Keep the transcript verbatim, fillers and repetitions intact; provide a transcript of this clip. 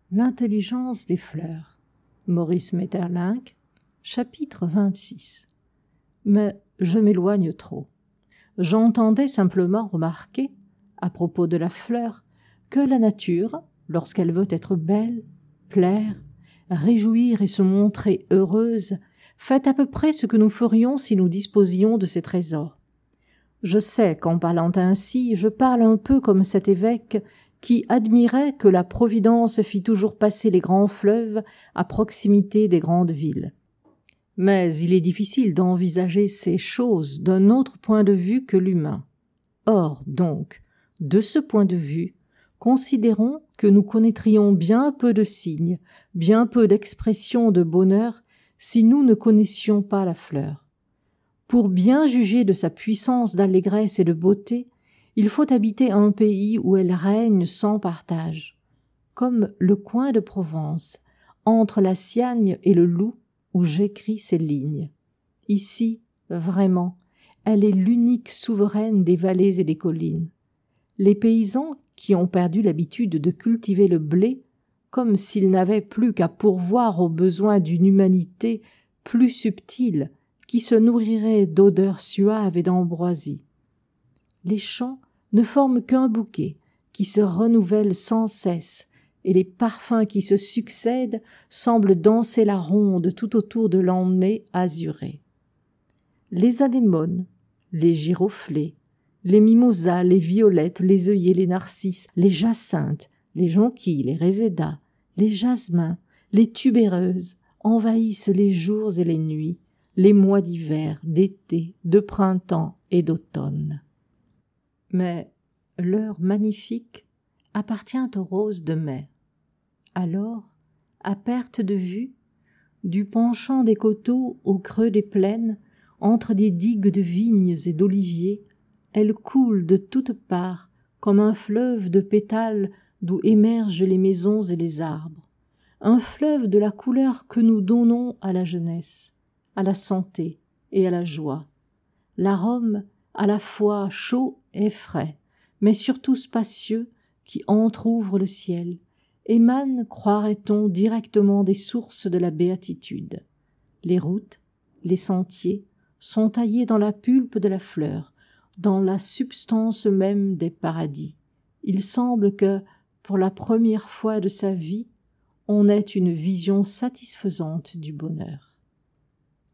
L'intelligence des fleurs. Maurice Maeterlinck, chapitre vingt-six. Mais je m'éloigne trop. J'entendais simplement remarquer, à propos de la fleur, que la nature, lorsqu'elle veut être belle, plaire, réjouir et se montrer heureuse, fait à peu près ce que nous ferions si nous disposions de ses trésors. Je sais qu'en parlant ainsi, je parle un peu comme cet évêque qui admirait que la Providence fît toujours passer les grands fleuves à proximité des grandes villes. Mais il est difficile d'envisager ces choses d'un autre point de vue que l'humain. Or, donc, de ce point de vue, considérons que nous connaîtrions bien peu de signes, bien peu d'expressions de bonheur si nous ne connaissions pas la fleur. Pour bien juger de sa puissance d'allégresse et de beauté, il faut habiter un pays où elle règne sans partage, comme le coin de Provence, entre la Siagne et le Loup, où j'écris ces lignes. Ici, vraiment, elle est l'unique souveraine des vallées et des collines. Les paysans qui ont perdu l'habitude de cultiver le blé, comme s'ils n'avaient plus qu'à pourvoir aux besoins d'une humanité plus subtile, qui se nourrirait d'odeurs suaves et d'ambroisie. Les champs ne forment qu'un bouquet qui se renouvelle sans cesse, et les parfums qui se succèdent semblent danser la ronde tout autour de l'emmenée azurée. Les anémones, les giroflées, les mimosas, les violettes, les œillets, les narcisses, les jacinthes, les jonquilles, les résédas, les jasmins, les tubéreuses envahissent les jours et les nuits, les mois d'hiver, d'été, de printemps et d'automne. Mais l'heure magnifique appartient aux roses de mai. Alors, à perte de vue, du penchant des coteaux au creux des plaines, entre des digues de vignes et d'oliviers, elles coulent de toutes parts comme un fleuve de pétales d'où émergent les maisons et les arbres, un fleuve de la couleur que nous donnons à la jeunesse, à la santé et à la joie. L'arôme à la fois chaud et frais, mais surtout spacieux, qui entr'ouvre le ciel, émane, croirait-on, directement des sources de la béatitude. Les routes, les sentiers, sont taillés dans la pulpe de la fleur, dans la substance même des paradis. Il semble que, pour la première fois de sa vie, on ait une vision satisfaisante du bonheur.